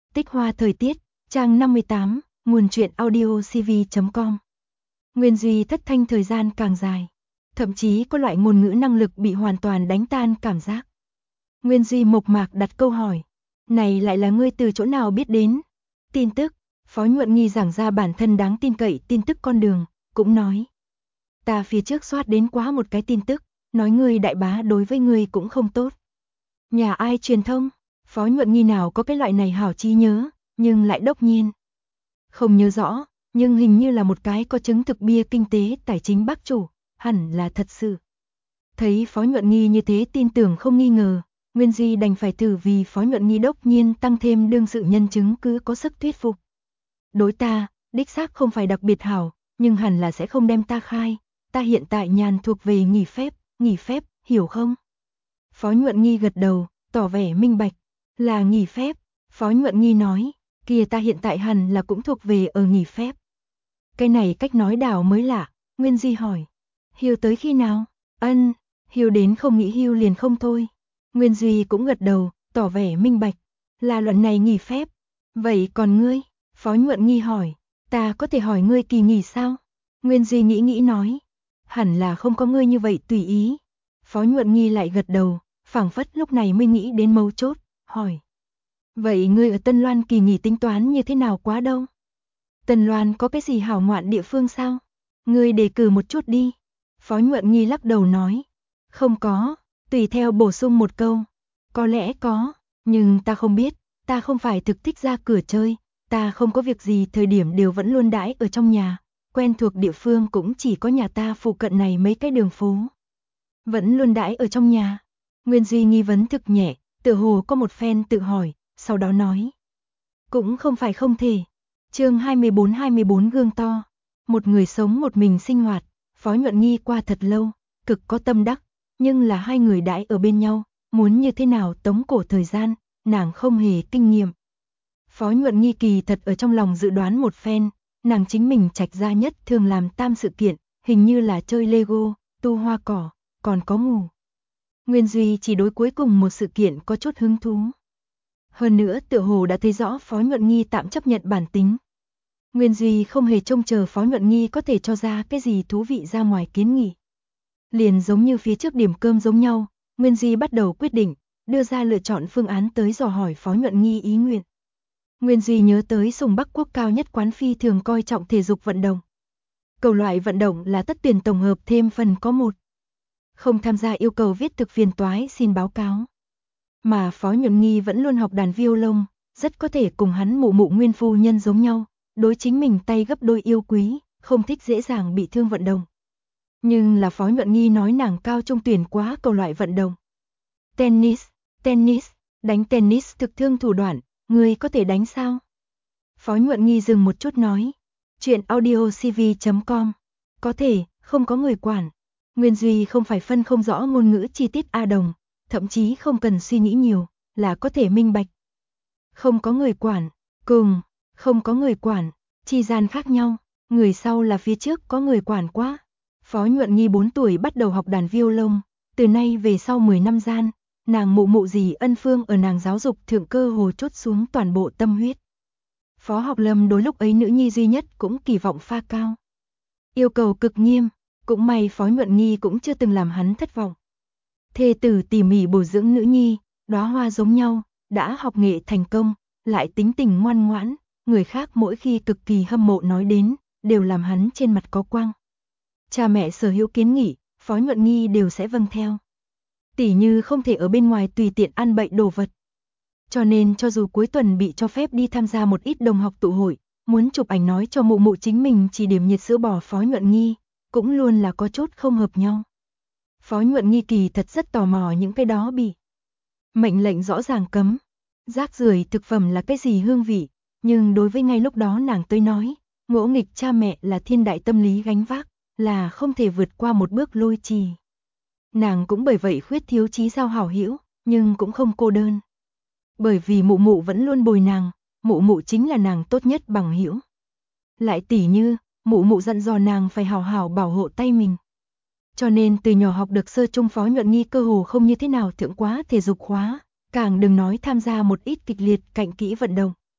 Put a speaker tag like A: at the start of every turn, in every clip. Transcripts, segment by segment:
A: Tích hoa thời tiết, trang 58, nguồn truyện audio cv.com. Nguyên Duy thất thanh thời gian càng dài. Thậm chí có loại ngôn ngữ năng lực bị hoàn toàn đánh tan cảm giác. Nguyên Duy mộc mạc đặt câu hỏi. Này lại là ngươi từ chỗ nào biết đến? Tin tức, Phó Nhuận Nghi giảng ra bản thân đáng tin cậy tin tức con đường, cũng nói. Ta phía trước soát đến quá một cái tin tức, nói ngươi đại bá đối với ngươi cũng không tốt. Nhà ai truyền thông? Phó Nhuận Nghi nào có cái loại này hảo trí nhớ, nhưng lại đốc nhiên. Không nhớ rõ, nhưng hình như là một cái có chứng thực bia kinh tế tài chính bác chủ, hẳn là thật sự. Thấy Phó Nhuận Nghi như thế tin tưởng không nghi ngờ, Nguyên Duy đành phải thử vì Phó Nhuận Nghi đốc nhiên tăng thêm đương sự nhân chứng cứ có sức thuyết phục. Đối ta, đích xác không phải đặc biệt hảo, nhưng hẳn là sẽ không đem ta khai, ta hiện tại nhàn thuộc về nghỉ phép, hiểu không? Phó Nhuận Nghi gật đầu, tỏ vẻ minh bạch, là nghỉ phép. Phó Nhuận Nghi nói, kia ta hiện tại hẳn là cũng thuộc về ở nghỉ phép. Cái này cách nói đảo mới lạ, Nguyên Duy hỏi, hưu tới khi nào? Ân, hưu đến không nghĩ hưu liền không thôi. Nguyên Duy cũng gật đầu, tỏ vẻ minh bạch, là luận này nghỉ phép. Vậy còn ngươi? Phó Nhuận Nghi hỏi, ta có thể hỏi ngươi kỳ nghỉ sao? Nguyên Duy nghĩ nói, hẳn là không có ngươi như vậy tùy ý. Phó Nhuận Nghi lại gật đầu, phảng phất lúc này mới nghĩ đến mấu chốt, hỏi. Vậy ngươi ở Tân Loan kỳ nghỉ tính toán như thế nào quá đâu? Tân Loan có cái gì hảo ngoạn địa phương sao? Ngươi đề cử một chút đi. Phó Nhuận Nghi lắc đầu nói. Không có, tùy theo bổ sung một câu. Có lẽ có, nhưng ta không biết, ta không phải thực thích ra cửa chơi, ta không có việc gì thời điểm đều vẫn luôn đãi ở trong nhà, quen thuộc địa phương cũng chỉ có nhà ta phụ cận này mấy cái đường phố. Vẫn luôn đãi ở trong nhà. Nguyên Duy nghi vấn thực nhẹ, tựa hồ có một phen tự hỏi, sau đó nói. Cũng không phải không thể. Chương 24 gương to. Một người sống một mình sinh hoạt, Phó Nhuận Nghi qua thật lâu, cực có tâm đắc, nhưng là hai người đãi ở bên nhau, muốn như thế nào tống cổ thời gian, nàng không hề kinh nghiệm. Phó Nhuận Nghi kỳ thật ở trong lòng dự đoán một phen, nàng chính mình trạch gia nhất thường làm tam sự kiện, hình như là chơi Lego, tu hoa cỏ, còn có ngủ. Nguyên Duy chỉ đối cuối cùng một sự kiện có chút hứng thú. Hơn nữa tựa hồ đã thấy rõ Phó Nhuận Nghi tạm chấp nhận bản tính. Nguyên Duy không hề trông chờ Phó Nhuận Nghi có thể cho ra cái gì thú vị ra ngoài kiến nghị. Liền giống như phía trước điểm cơm giống nhau, Nguyên Duy bắt đầu quyết định, đưa ra lựa chọn phương án tới dò hỏi Phó Nhuận Nghi ý nguyện. Nguyên Duy nhớ tới Sùng Bắc Quốc cao nhất quán phi thường coi trọng thể dục vận động. Cầu loại vận động là tất tuyển tổng hợp thêm phần có một. Không tham gia yêu cầu viết thực phiền toái xin báo cáo. Mà Phó Nhuận Nghi vẫn luôn học đàn violon, rất có thể cùng hắn mụ nguyên phu nhân giống nhau, đối chính mình tay gấp đôi yêu quý, không thích dễ dàng bị thương vận động. Nhưng là Phó Nhuận Nghi nói nàng cao trung tuyển quá cầu loại vận động. Tennis, đánh tennis thực thương thủ đoạn, ngươi có thể đánh sao? Phó Nhuận Nghi dừng một chút nói, chuyện audio cv.com, có thể, không có người quản. Nguyên Duy không phải phân không rõ ngôn ngữ chi tiết A Đồng, thậm chí không cần suy nghĩ nhiều, là có thể minh bạch. Không có người quản, cùng, không có người quản, chi gian khác nhau, người sau là phía trước có người quản quá. Phó Nhuận Nghi 4 tuổi bắt đầu học đàn violon, từ nay về sau 10 năm gian, nàng mụ gì ân phương ở nàng giáo dục thượng cơ hồ chốt xuống toàn bộ tâm huyết. Phó Học Lâm đối lúc ấy nữ nhi duy nhất cũng kỳ vọng pha cao. Yêu cầu cực nghiêm, cũng may Phó Nhuận Nghi cũng chưa từng làm hắn thất vọng. Thê tử tỉ mỉ bồi dưỡng nữ nhi, đóa hoa giống nhau, đã học nghệ thành công, lại tính tình ngoan ngoãn, người khác mỗi khi cực kỳ hâm mộ nói đến, đều làm hắn trên mặt có quang. Cha mẹ sở hữu kiến nghị, Phó Nhuận Nghi đều sẽ vâng theo. Tỉ như không thể ở bên ngoài tùy tiện ăn bậy đồ vật. Cho nên cho dù cuối tuần bị cho phép đi tham gia một ít đồng học tụ hội, muốn chụp ảnh nói cho mụ chính mình chỉ điểm nhiệt sữa bò Phó Nhuận Nghi, cũng luôn là có chút không hợp nhau. Phó Nhuận Nghi kỳ thật rất tò mò những cái đó bị mệnh lệnh rõ ràng cấm. Rác rưởi thực phẩm là cái gì hương vị, nhưng đối với ngay lúc đó nàng tới nói, ngỗ nghịch cha mẹ là thiên đại tâm lý gánh vác, là không thể vượt qua một bước lôi trì. Nàng cũng bởi vậy khuyết thiếu chí giao hảo hữu, nhưng cũng không cô đơn. Bởi vì mụ vẫn luôn bồi nàng, mụ chính là nàng tốt nhất bằng hữu. Lại tỉ như, mụ dặn dò nàng phải hảo hảo bảo hộ tay mình. Cho nên từ nhỏ học được sơ trung Phó Nhuận Nghi cơ hồ không như thế nào thượng quá thể dục khóa, càng đừng nói tham gia một ít kịch liệt cạnh kỹ vận động.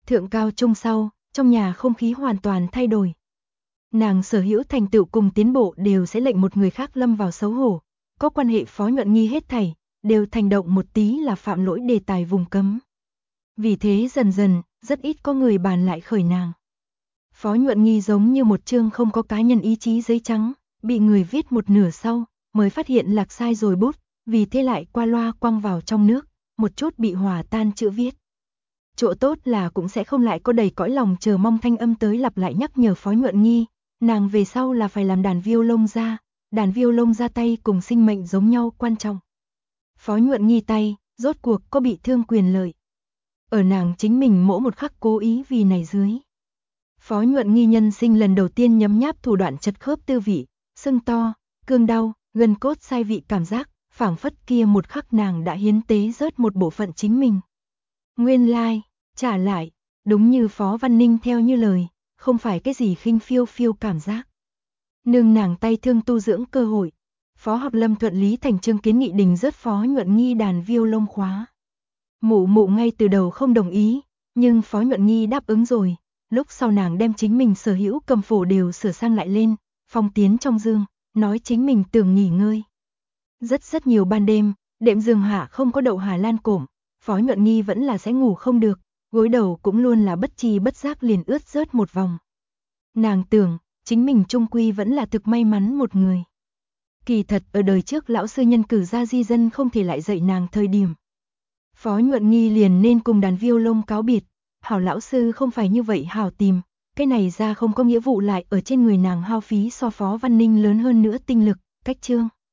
A: Thượng cao trung sau, trong nhà không khí hoàn toàn thay đổi. Nàng sở hữu thành tựu cùng tiến bộ đều sẽ lệnh một người khác lâm vào xấu hổ. Có quan hệ Phó Nhuận Nghi hết thảy, đều thành động một tí là phạm lỗi đề tài vùng cấm. Vì thế dần dần, rất ít có người bàn lại khởi nàng. Phó Nhuận Nghi giống như một chương không có cá nhân ý chí giấy trắng, bị người viết một nửa sau, mới phát hiện lạc sai rồi bút, vì thế lại qua loa quăng vào trong nước, một chút bị hòa tan chữ viết. Chỗ tốt là cũng sẽ không lại có đầy cõi lòng chờ mong thanh âm tới lặp lại nhắc nhở Phó Nhuận Nghi, nàng về sau là phải làm đàn violon ra, đàn violon ra tay cùng sinh mệnh giống nhau quan trọng. Phó Nhuận Nghi tay, rốt cuộc có bị thương quyền lợi. Ở nàng chính mình mỗi một khắc cố ý vì này dưới. Phó Nhuận Nghi nhân sinh lần đầu tiên nhấm nháp thủ đoạn chật khớp tư vị, sưng to, cương đau, gân cốt sai vị cảm giác, phảng phất kia một khắc nàng đã hiến tế rớt một bộ phận chính mình. Nguyên lai, trả lại, đúng như Phó Văn Ninh theo như lời, không phải cái gì khinh phiêu phiêu cảm giác. Nương nàng tay thương tu dưỡng cơ hội, Phó Học Lâm thuận lý thành chương kiến nghị đình rớt Phó Nhuận Nghi đàn violon khóa. Mụ mụ ngay từ đầu không đồng ý, nhưng Phó Nhuận Nghi đáp ứng rồi, lúc sau nàng đem chính mình sở hữu cầm phổ đều sửa sang lại lên, phong tiến trong dương, nói chính mình tưởng nghỉ ngơi. Rất nhiều ban đêm, đệm giường hạ không có đậu Hà Lan cổm, Phó Nhuận Nghi vẫn là sẽ ngủ không được, gối đầu cũng luôn là bất tri bất giác liền ướt rớt một vòng. Nàng tưởng, chính mình trung quy vẫn là thực may mắn một người. Kỳ thật ở đời trước lão sư nhân cử ra di dân không thể lại dạy nàng thời điểm. Phó Nhuận Nghi liền nên cùng đàn violon cáo biệt, hảo lão sư không phải như vậy hảo tìm, cái này ra không có nghĩa vụ lại ở trên người nàng hao phí so Phó Văn Ninh lớn hơn nữa tinh lực, cách chương.